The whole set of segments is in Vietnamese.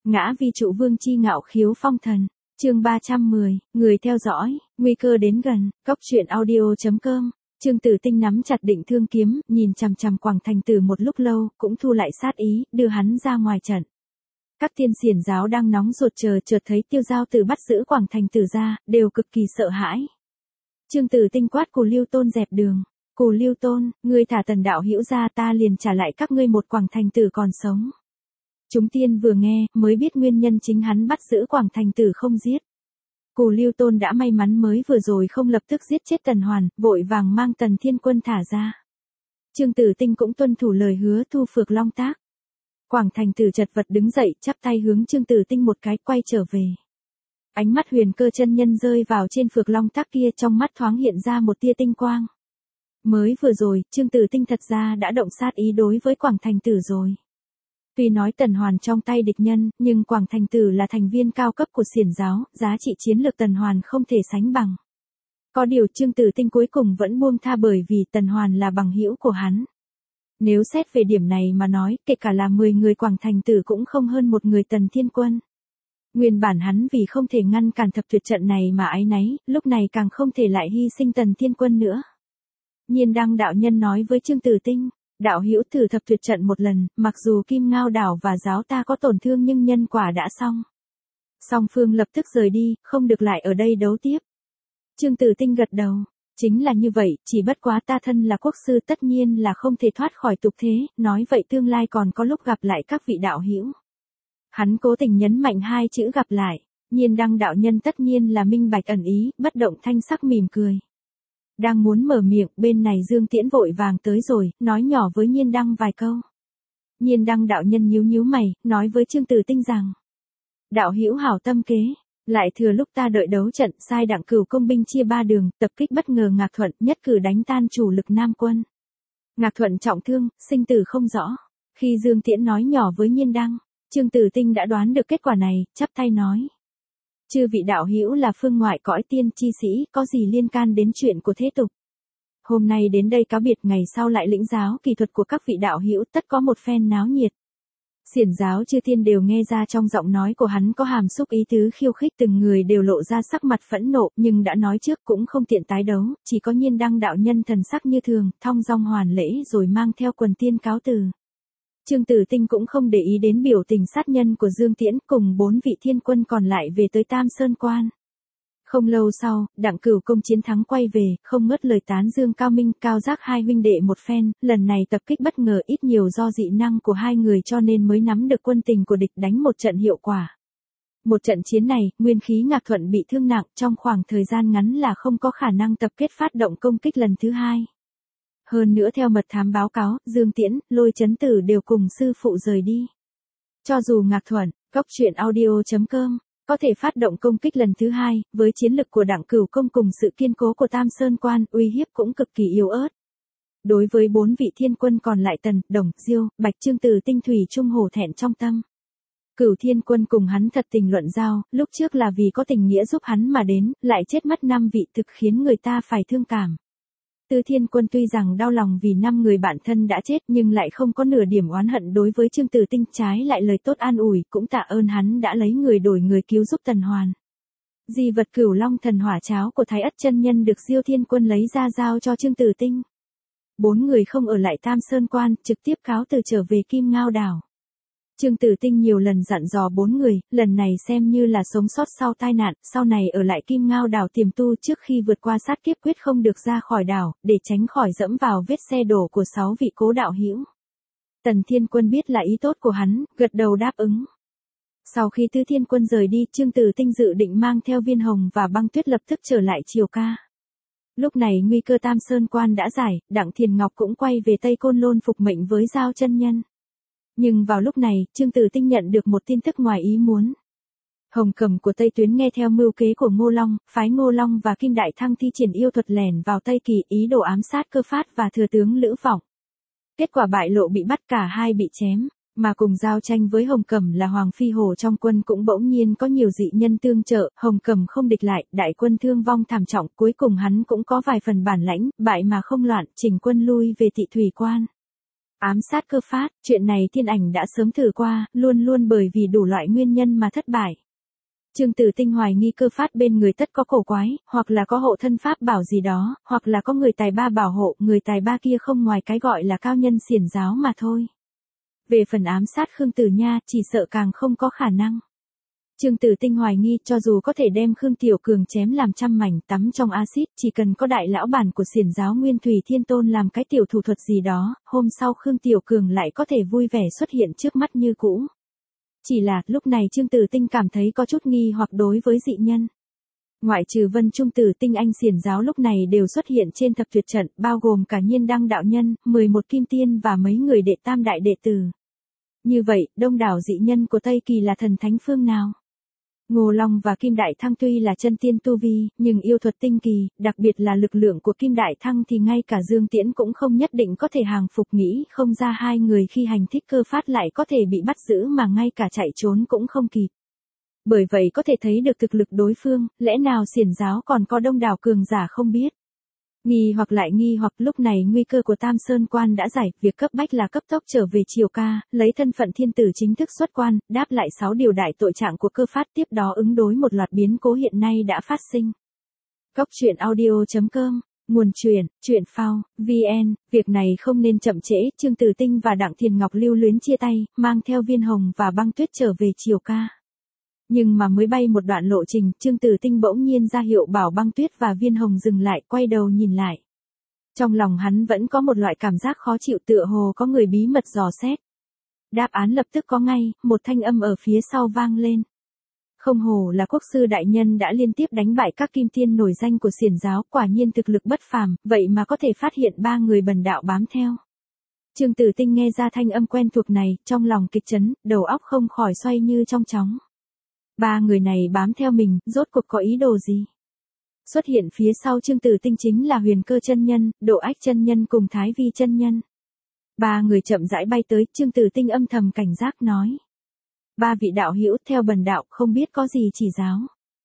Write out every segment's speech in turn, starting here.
Ngã vi trụ vương chi ngạo khiếu phong thần. Chương 310, người theo dõi, nguy cơ đến gần. Cốc truyện audio.com. Trương Tử Tinh nắm chặt định thương kiếm, nhìn chằm chằm Quảng Thành Tử một lúc lâu, cũng thu lại sát ý, đưa hắn ra ngoài trận. Các tiên xiển giáo đang nóng ruột chợt thấy Tiêu Giao Tử bắt giữ Quảng Thành Tử ra, đều cực kỳ sợ hãi. Trương Tử Tinh quát Cù Lưu Tôn dẹp đường. Cù Lưu Tôn, ngươi thả Tần đạo hữu ra, ta liền trả lại các ngươi một Quảng Thành Tử còn sống. Chúng tiên vừa nghe, mới biết nguyên nhân chính hắn bắt giữ Quảng Thành Tử không giết. Cù Lưu Tôn đã may mắn mới vừa rồi không lập tức giết chết Tần Hoàn, vội vàng mang Tần Thiên Quân thả ra. Trương Tử Tinh cũng tuân thủ lời hứa thu phược long tác. Quảng Thành Tử chật vật đứng dậy, chắp tay hướng Trương Tử Tinh một cái, quay trở về. Ánh mắt Huyền Cơ chân nhân rơi vào trên phược long tác kia, trong mắt thoáng hiện ra một tia tinh quang. Mới vừa rồi, Trương Tử Tinh thật ra đã động sát ý đối với Quảng Thành Tử rồi. Tuy nói Tần Hoàn trong tay địch nhân, nhưng Quảng Thành Tử là thành viên cao cấp của xiển giáo, giá trị chiến lược Tần Hoàn không thể sánh bằng. Có điều Trương Tử Tinh cuối cùng vẫn buông tha bởi vì Tần Hoàn là bằng hữu của hắn. Nếu xét về điểm này mà nói, kể cả là 10 người Quảng Thành Tử cũng không hơn một người Tần Thiên Quân. Nguyên bản hắn vì không thể ngăn cản thập tuyệt trận này mà áy náy, lúc này càng không thể lại hy sinh Tần Thiên Quân nữa. Nhiên Đăng đạo nhân nói với Trương Tử Tinh, đạo hữu thử thập tuyệt trận một lần, mặc dù Kim Ngao đảo và giáo ta có tổn thương nhưng nhân quả đã xong. Song phương lập tức rời đi, không được lại ở đây đấu tiếp. Trương Tử Tinh gật đầu, chính là như vậy, chỉ bất quá ta thân là quốc sư tất nhiên là không thể thoát khỏi tục thế, nói vậy tương lai còn có lúc gặp lại các vị đạo hữu. Hắn cố tình nhấn mạnh hai chữ gặp lại, Nhiên Đăng đạo nhân tất nhiên là minh bạch ẩn ý, bất động thanh sắc mỉm cười. Đang muốn mở miệng, bên này Dương Tiễn vội vàng tới rồi, nói nhỏ với Nhiên Đăng vài câu. Nhiên Đăng đạo nhân nhíu mày, nói với Trương Tử Tinh rằng, đạo hữu hảo tâm kế, lại thừa lúc ta đợi đấu trận, sai Đặng Cửu công binh chia ba đường, tập kích bất ngờ Ngạc Thuận, nhất cử đánh tan chủ lực Nam quân. Ngạc Thuận trọng thương, sinh tử không rõ. Khi Dương Tiễn nói nhỏ với Nhiên Đăng, Trương Tử Tinh đã đoán được kết quả này, chắp tay nói. Chư vị đạo hữu là phương ngoại cõi tiên chi sĩ, có gì liên can đến chuyện của thế tục. Hôm nay đến đây cáo biệt, ngày sau lại lĩnh giáo kỳ thuật của các vị đạo hữu, tất có một phen náo nhiệt. Xiển giáo chư thiên đều nghe ra trong giọng nói của hắn có hàm xúc ý tứ khiêu khích, từng người đều lộ ra sắc mặt phẫn nộ, nhưng đã nói trước cũng không tiện tái đấu, chỉ có Nhiên Đăng đạo nhân thần sắc như thường, thong dong hoàn lễ rồi mang theo quần tiên cáo từ. Trương Tử Tinh cũng không để ý đến biểu tình sát nhân của Dương Tiễn, cùng 4 vị thiên quân còn lại về tới Tam Sơn Quan. Không lâu sau, Đặng Cửu công chiến thắng quay về, không ngớt lời tán dương Cao Minh, Cao Giác hai huynh đệ một phen, lần này tập kích bất ngờ ít nhiều do dị năng của hai người cho nên mới nắm được quân tình của địch, đánh một trận hiệu quả. Một trận chiến này, nguyên khí Ngạc Thuận bị thương nặng, trong khoảng thời gian ngắn là không có khả năng tập kết phát động công kích lần thứ hai. Hơn nữa theo mật thám báo cáo, Dương Tiễn, Lôi Chấn Tử đều cùng sư phụ rời đi. Cho dù Ngạc Thuận, Cốc truyện audio.com, có thể phát động công kích lần thứ hai, với chiến lực của Đặng Cửu công cùng sự kiên cố của Tam Sơn Quan, uy hiếp cũng cực kỳ yếu ớt. Đối với 4 vị thiên quân còn lại Tần, Đồng, Diêu, Bạch, Trương Tử Tinh thủy chung hổ thẹn trong tâm. Cửu thiên quân cùng hắn thật tình luận giao, lúc trước là vì có tình nghĩa giúp hắn mà đến, lại chết mất 5 vị, thực khiến người ta phải thương cảm. Tứ Thiên Quân tuy rằng đau lòng vì 5 người bạn thân đã chết nhưng lại không có nửa điểm oán hận đối với Trương Tử Tinh, trái lại lời tốt an ủi, cũng tạ ơn hắn đã lấy người đổi người cứu giúp Tần Hoàn. Di vật Cửu Long thần hỏa cháo của Thái Ất chân nhân được Diêu Thiên Quân lấy ra giao cho Trương Tử Tinh. 4 người không ở lại Tam Sơn Quan, trực tiếp cáo từ trở về Kim Ngao đảo. Trương Tử Tinh nhiều lần dặn dò 4 người, lần này xem như là sống sót sau tai nạn, sau này ở lại Kim Ngao đảo tiềm tu trước khi vượt qua sát kiếp quyết không được ra khỏi đảo, để tránh khỏi dẫm vào vết xe đổ của 6 vị cố đạo hữu. Tần Thiên Quân biết là ý tốt của hắn, gật đầu đáp ứng. Sau khi Tứ Thiên Quân rời đi, Trương Tử Tinh dự định mang theo Viên Hồng và Băng Tuyết lập tức trở lại Triều Ca. Lúc này nguy cơ Tam Sơn Quan đã giải, Đặng Thiền Ngọc cũng quay về Tây Côn Lôn phục mệnh với Giao chân nhân. Nhưng vào lúc này, Trương Tử Tinh nhận được một tin tức ngoài ý muốn. Hồng Cẩm của Tây Tuyến nghe theo mưu kế của Ngô Long, phái Ngô Long và Kim Đại Thăng thi triển yêu thuật lẻn vào Tây Kỳ, ý đồ ám sát Cơ Phát và thừa tướng Lữ Vọng. Kết quả bại lộ, bị bắt, cả hai bị chém, mà cùng giao tranh với Hồng Cẩm là Hoàng Phi Hổ trong quân cũng bỗng nhiên có nhiều dị nhân tương trợ, Hồng Cẩm không địch lại, đại quân thương vong thảm trọng, cuối cùng hắn cũng có vài phần bản lãnh, bại mà không loạn, chỉnh quân lui về Tị Thủy Quan. Ám sát Cơ Phát, chuyện này Thiên Ảnh đã sớm thử qua, luôn luôn bởi vì đủ loại nguyên nhân mà thất bại. Trương Tử Tinh hoài nghi Cơ Phát bên người tất có cổ quái, hoặc là có hộ thân pháp bảo gì đó, hoặc là có người tài ba bảo hộ, người tài ba kia không ngoài cái gọi là cao nhân xiển giáo mà thôi. Về phần ám sát Khương Tử Nha, chỉ sợ càng không có khả năng. Trương Tử Tinh hoài nghi cho dù có thể đem Khương Tiểu Cường chém làm trăm mảnh tắm trong axit, chỉ cần có đại lão bản của xiển giáo Nguyên Thủy Thiên Tôn làm cái tiểu thủ thuật gì đó, hôm sau Khương Tiểu Cường lại có thể vui vẻ xuất hiện trước mắt như cũ. Chỉ là, lúc này Trương Tử Tinh cảm thấy có chút nghi hoặc đối với dị nhân. Ngoại trừ Vân Trung Tử Tinh anh xiển giáo lúc này đều xuất hiện trên thập tuyệt trận, bao gồm cả Nhiên Đăng đạo nhân, 11 kim tiên và mấy người đệ tam đại đệ tử. Như vậy, đông đảo dị nhân của Tây Kỳ là thần thánh phương nào? Ngô Long và Kim Đại Thăng tuy là chân tiên tu vi, nhưng yêu thuật tinh kỳ, đặc biệt là lực lượng của Kim Đại Thăng thì ngay cả Dương Tiễn cũng không nhất định có thể hàng phục, nghĩ không ra hai người khi hành thích Cơ Phát lại có thể bị bắt giữ mà ngay cả chạy trốn cũng không kịp. Bởi vậy có thể thấy được thực lực đối phương, lẽ nào xiển giáo còn có đông đảo cường giả không biết. Nghi hoặc lúc này nguy cơ của Tam Sơn Quan đã giải, việc cấp bách là cấp tốc trở về Triều Ca, lấy thân phận thiên tử chính thức xuất quan, đáp lại 6 điều đại tội trạng của Cơ Phát, tiếp đó ứng đối một loạt biến cố hiện nay đã phát sinh. Cốc truyện audio.com, nguồn truyện phao, VN, việc này không nên chậm trễ, Trương Tử Tinh và Đặng Thiền Ngọc lưu luyến chia tay, mang theo Viên Hồng và Băng Tuyết trở về Triều Ca. Nhưng mà mới bay một đoạn lộ trình, Trương Tử Tinh bỗng nhiên ra hiệu bảo Băng Tuyết và Viên Hồng dừng lại, quay đầu nhìn lại. Trong lòng hắn vẫn có một loại cảm giác khó chịu, tựa hồ có người bí mật dò xét. Đáp án lập tức có ngay, một thanh âm ở phía sau vang lên. Không hổ là quốc sư đại nhân đã liên tiếp đánh bại các kim tiên nổi danh của xiển giáo, quả nhiên thực lực bất phàm, vậy mà có thể phát hiện 3 người bần đạo bám theo. Trương Tử Tinh nghe ra thanh âm quen thuộc này, trong lòng kịch chấn, đầu óc không khỏi xoay như trong chóng. 3 người này bám theo mình, rốt cuộc có ý đồ gì? Xuất hiện phía sau Trương Tử Tinh chính là Huyền Cơ chân nhân, Độ Ách chân nhân cùng Thái Vi chân nhân. 3 người chậm rãi bay tới, Trương Tử Tinh âm thầm cảnh giác nói: 3 vị đạo hữu, theo bần đạo không biết có gì chỉ giáo.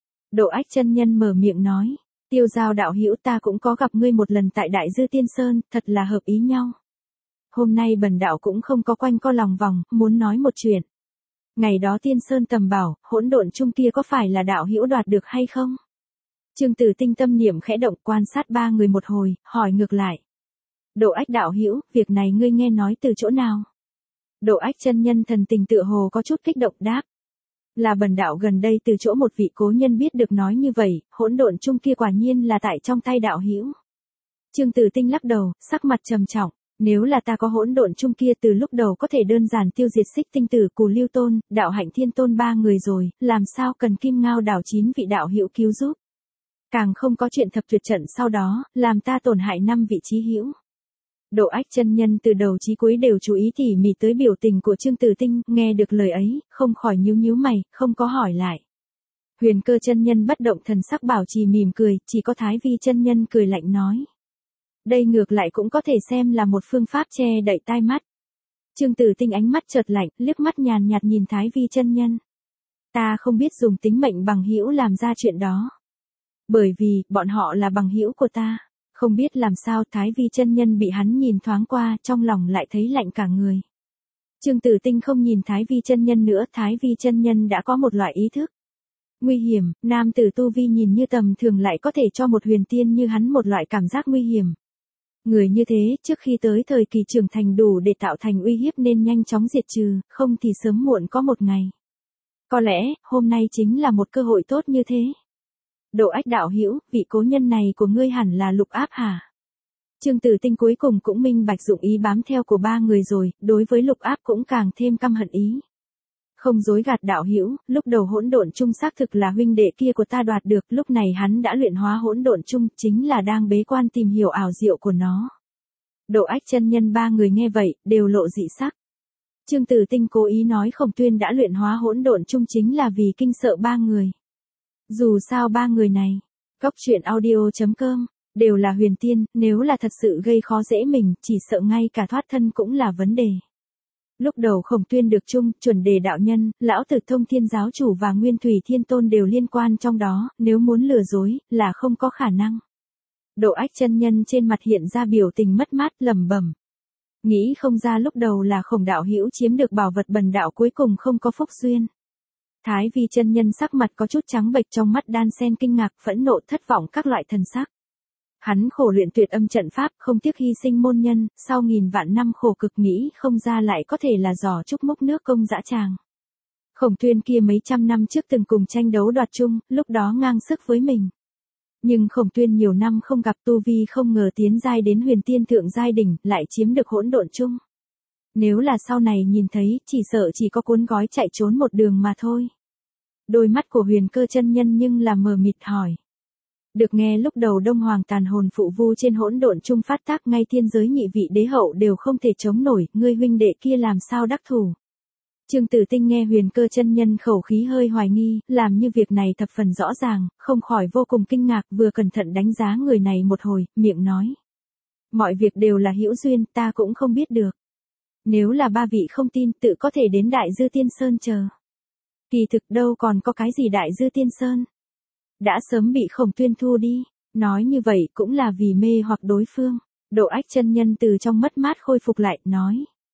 Độ Ách chân nhân mở miệng nói: Tiêu Giao đạo hữu, ta cũng có gặp ngươi một lần tại Đại Dư Tiên Sơn, thật là hợp ý nhau. Hôm nay bần đạo cũng không có quanh co lòng vòng, muốn nói một chuyện. Ngày đó Tiên Sơn tầm bảo, hỗn độn chung kia có phải là đạo hữu đoạt được hay không? Trương Tử Tinh tâm niệm khẽ động, quan sát 3 người một hồi, hỏi ngược lại: Độ Ách đạo hữu, việc này ngươi nghe nói từ chỗ nào? Độ Ách chân nhân thần tình tựa hồ có chút kích động đáp: Là bần đạo gần đây từ chỗ một vị cố nhân biết được, nói như vậy, hỗn độn chung kia quả nhiên là tại trong tay đạo hữu. Trương Tử Tinh lắc đầu, sắc mặt trầm trọng: Nếu là ta có hỗn độn chung kia từ lúc đầu có thể đơn giản tiêu diệt Xích Tinh Tử, Cù Lưu Tôn, Đạo Hạnh Thiên Tôn 3 người rồi, làm sao cần Kim Ngao đảo 9 vị đạo hữu cứu giúp. Càng không có chuyện thập tuyệt trận sau đó, làm ta tổn hại 5 vị chí hữu. Độ Ách chân nhân từ đầu chí cuối đều chú ý tỉ mỉ tới biểu tình của Trương Tử Tinh, nghe được lời ấy, không khỏi nhíu mày, không có hỏi lại. Huyền Cơ chân nhân bất động thần sắc bảo trì mỉm cười, chỉ có Thái Vi chân nhân cười lạnh nói: Đây ngược lại cũng có thể xem là một phương pháp che đậy tai mắt. Trương Tử Tinh ánh mắt chợt lạnh, liếc mắt nhàn nhạt nhìn Thái Vi chân nhân. Ta không biết dùng tính mệnh bằng hữu làm ra chuyện đó. Bởi vì, bọn họ là bằng hữu của ta. Không biết làm sao Thái Vi chân nhân bị hắn nhìn thoáng qua, trong lòng lại thấy lạnh cả người. Trương Tử Tinh không nhìn Thái Vi chân nhân nữa, Thái Vi chân nhân đã có một loại ý thức. Nguy hiểm, nam tử tu vi nhìn như tầm thường lại có thể cho một huyền tiên như hắn một loại cảm giác nguy hiểm. Người như thế, trước khi tới thời kỳ trưởng thành đủ để tạo thành uy hiếp nên nhanh chóng diệt trừ, không thì sớm muộn có một ngày. Có lẽ, hôm nay chính là một cơ hội tốt như thế. Độ Ách đạo hữu, vị cố nhân này của ngươi hẳn là Lục Áp hả? Trương Tử Tinh cuối cùng cũng minh bạch dụng ý bám theo của 3 người rồi, đối với Lục Áp cũng càng thêm căm hận ý. Không dối gạt đạo hữu, lúc đầu hỗn độn chung xác thực là huynh đệ kia của ta đoạt được, lúc này hắn đã luyện hóa hỗn độn chung, chính là đang bế quan tìm hiểu ảo diệu của nó. Độ Ách chân nhân 3 người nghe vậy, đều lộ dị sắc. Trương Tử Tinh cố ý nói Khổng Tuyên đã luyện hóa hỗn độn chung chính là vì kinh sợ 3 người. Dù sao 3 người này, Cốc truyện audio.com, đều là huyền tiên, nếu là thật sự gây khó dễ mình, chỉ sợ ngay cả thoát thân cũng là vấn đề. Lúc đầu Khổng Tuyên được chung, chuẩn đề đạo nhân, lão tử Thông Thiên giáo chủ và Nguyên Thủy Thiên Tôn đều liên quan trong đó, nếu muốn lừa dối, là không có khả năng. Độ Ách chân nhân trên mặt hiện ra biểu tình mất mát, lẩm bẩm: Nghĩ không ra lúc đầu là Khổng đạo hữu chiếm được bảo vật bần đạo cuối cùng không có phúc duyên. Thái Vi chân nhân sắc mặt có chút trắng bệch, trong mắt đan xen kinh ngạc, phẫn nộ, thất vọng các loại thần sắc. Hắn khổ luyện tuyệt âm trận pháp, không tiếc hy sinh môn nhân, sau nghìn vạn năm khổ cực nghĩ không ra lại có thể là giỏ trúc múc nước công dã tràng. Khổng Tuyên kia mấy trăm năm trước từng cùng tranh đấu đoạt chung, lúc đó ngang sức với mình. Nhưng Khổng Tuyên nhiều năm không gặp, tu vi không ngờ tiến giai đến huyền tiên thượng giai đỉnh, lại chiếm được hỗn độn chung. Nếu là sau này nhìn thấy, chỉ sợ chỉ có cuốn gói chạy trốn một đường mà thôi. Đôi mắt của Huyền Cơ chân nhân nhưng là mờ mịt hỏi. Được nghe lúc đầu Đông Hoàng tàn hồn phụ vu trên hỗn độn chung phát tác, ngay thiên giới nhị vị đế hậu đều không thể chống nổi, ngươi huynh đệ kia làm sao đắc thủ. Trương Tử Tinh nghe Huyền Cơ chân nhân khẩu khí hơi hoài nghi, làm như việc này thập phần rõ ràng, không khỏi vô cùng kinh ngạc, vừa cẩn thận đánh giá người này một hồi, miệng nói. Mọi việc đều là hữu duyên, ta cũng không biết được. Nếu là ba vị không tin, tự có thể đến Đại Dư Tiên Sơn chờ. Kỳ thực đâu còn có cái gì Đại Dư Tiên Sơn. Đã sớm bị Khổng Tuyên thu đi, nói như vậy cũng là vì mê hoặc đối phương. Độ Ách chân nhân từ trong mất mát khôi phục lại, nói.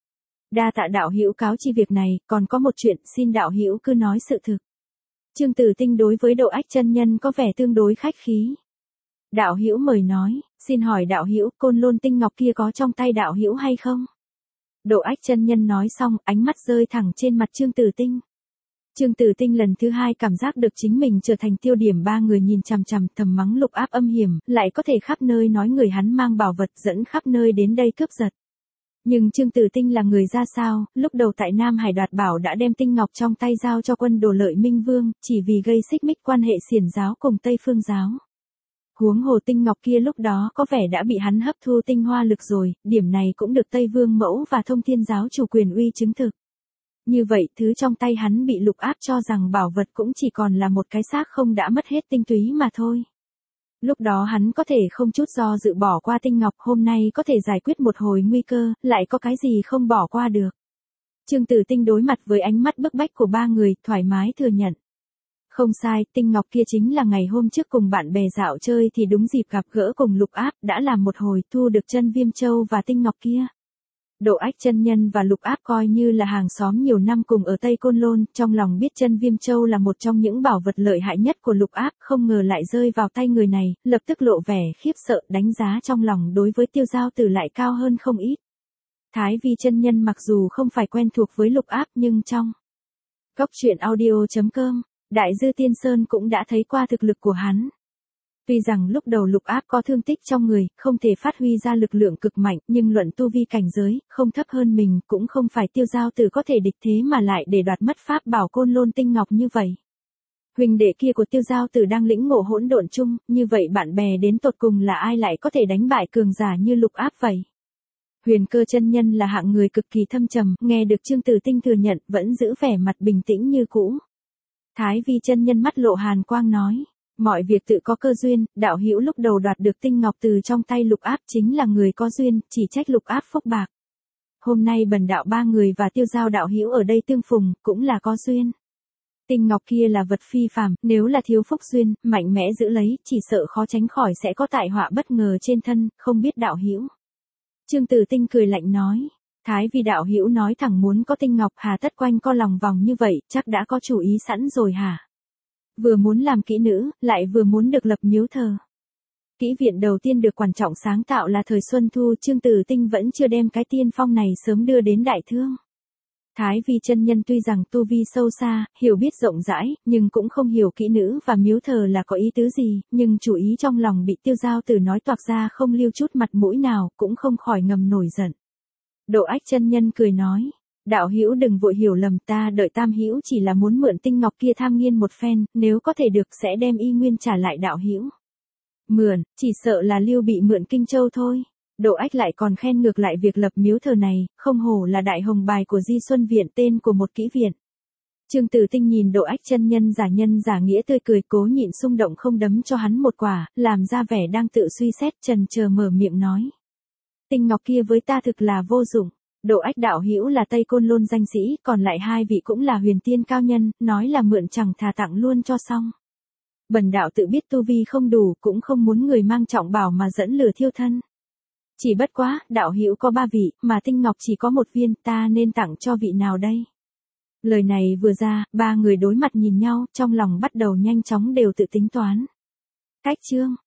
Đa tạ đạo hữu cáo chi việc này, còn có một chuyện, xin đạo hữu cứ nói sự thực. Trương Tử Tinh đối với Độ Ách chân nhân có vẻ tương đối khách khí. Đạo hữu mời nói, xin hỏi đạo hữu, Côn Lôn tinh ngọc kia có trong tay đạo hữu hay không? Độ Ách chân nhân nói xong, ánh mắt rơi thẳng trên mặt Trương Tử Tinh. Trương Tử Tinh lần thứ hai cảm giác được chính mình trở thành tiêu điểm, ba người nhìn chằm chằm, thầm mắng Lục Áp âm hiểm, lại có thể khắp nơi nói người hắn mang bảo vật dẫn khắp nơi đến đây cướp giật. Nhưng Trương Tử Tinh là người ra sao, lúc đầu tại Nam Hải đoạt bảo đã đem tinh ngọc trong tay giao cho quân Đồ Lợi Minh Vương, chỉ vì gây xích mích quan hệ Xiển giáo cùng Tây Phương giáo. Huống hồ tinh ngọc kia lúc đó có vẻ đã bị hắn hấp thu tinh hoa lực rồi, điểm này cũng được Tây Vương Mẫu và Thông Thiên giáo chủ quyền uy chứng thực. Như vậy, thứ trong tay hắn bị Lục Áp cho rằng bảo vật cũng chỉ còn là một cái xác không đã mất hết tinh túy mà thôi. Lúc đó hắn có thể không chút do dự bỏ qua tinh ngọc, hôm nay có thể giải quyết một hồi nguy cơ, lại có cái gì không bỏ qua được. Trương Tử Tinh đối mặt với ánh mắt bức bách của ba người, thoải mái thừa nhận. Không sai, tinh ngọc kia chính là ngày hôm trước cùng bạn bè dạo chơi thì đúng dịp gặp gỡ cùng Lục Áp, đã làm một hồi thu được chân Viêm Châu và tinh ngọc kia. Độ Ách chân nhân và Lục Áp coi như là hàng xóm nhiều năm cùng ở Tây Côn Lôn, trong lòng biết chân Viêm Châu là một trong những bảo vật lợi hại nhất của Lục Áp, không ngờ lại rơi vào tay người này, lập tức lộ vẻ khiếp sợ, đánh giá trong lòng đối với Tiêu Giao Tử lại cao hơn không ít. Thái Vi chân nhân mặc dù không phải quen thuộc với Lục Áp nhưng trong Cốc Truyện Audio.com, Đại Dư Tiên Sơn cũng đã thấy qua thực lực của hắn. Tuy rằng lúc đầu Lục Áp có thương tích trong người, không thể phát huy ra lực lượng cực mạnh, nhưng luận tu vi cảnh giới, không thấp hơn mình, cũng không phải Tiêu Giao Tử có thể địch thế mà lại để đoạt mất pháp bảo Côn Lôn tinh ngọc như vậy. Huynh đệ kia của Tiêu Giao Tử đang lĩnh ngộ hỗn độn chung, như vậy bạn bè đến tột cùng là ai lại có thể đánh bại cường giả như Lục Áp vậy? Huyền Cơ chân nhân là hạng người cực kỳ thâm trầm, nghe được Trương Tử Tinh thừa nhận, vẫn giữ vẻ mặt bình tĩnh như cũ. Thái Vi chân nhân mắt lộ hàn quang nói. Mọi việc tự có cơ duyên, đạo hữu lúc đầu đoạt được tinh ngọc từ trong tay Lục Áp chính là người có duyên, chỉ trách Lục Áp phúc bạc. Hôm nay bần đạo ba người và Tiêu Giao đạo hữu ở đây tương phùng, cũng là có duyên. Tinh ngọc kia là vật phi phàm, nếu là thiếu phúc duyên, mạnh mẽ giữ lấy, chỉ sợ khó tránh khỏi sẽ có tai họa bất ngờ trên thân, không biết đạo hữu. Trương Tử Tinh cười lạnh nói. Thái Vi đạo hữu nói thẳng muốn có tinh ngọc, hà tất quanh co lòng vòng như vậy, chắc đã có chủ ý sẵn rồi hả? Vừa muốn làm kỹ nữ, lại vừa muốn được lập miếu thờ. Kỹ viện đầu tiên được quan trọng sáng tạo là thời Xuân Thu, Trương Tử Tinh vẫn chưa đem cái tiên phong này sớm đưa đến đại thương. Thái Vi chân nhân tuy rằng tu vi sâu xa, hiểu biết rộng rãi, nhưng cũng không hiểu kỹ nữ và miếu thờ là có ý tứ gì, nhưng chủ ý trong lòng bị Tiêu Giao Tử nói toạc ra không lưu chút mặt mũi nào, cũng không khỏi ngầm nổi giận. Độ Ách chân nhân cười nói. Đạo hữu đừng vội hiểu lầm, ta đợi tam hữu chỉ là muốn mượn tinh ngọc kia tham nghiên một phen, nếu có thể được sẽ đem y nguyên trả lại đạo hữu. Mượn, chỉ sợ là Lưu bị mượn Kinh Châu thôi. Độ Ách lại còn khen ngược lại việc lập miếu thờ này, không hổ là đại hồng bài của Di Xuân Viện, tên của một kỹ viện. Trương Tử Tinh nhìn Độ Ách chân nhân giả nghĩa tươi cười, cố nhịn xung động không đấm cho hắn một quả, làm ra vẻ đang tự suy xét, chần chờ mở miệng nói. Tinh ngọc kia với ta thực là vô dụng. Độ Ách đạo hữu là Tây Côn Lôn danh sĩ, còn lại hai vị cũng là huyền tiên cao nhân, nói là mượn chẳng thà tặng luôn cho xong. Bần đạo tự biết tu vi không đủ, cũng không muốn người mang trọng bảo mà dẫn lửa thiêu thân. Chỉ bất quá, đạo hữu có 3 vị, mà tinh ngọc chỉ có 1 viên, ta nên tặng cho vị nào đây? Lời này vừa ra, 3 người đối mặt nhìn nhau, trong lòng bắt đầu nhanh chóng đều tự tính toán. Cách chương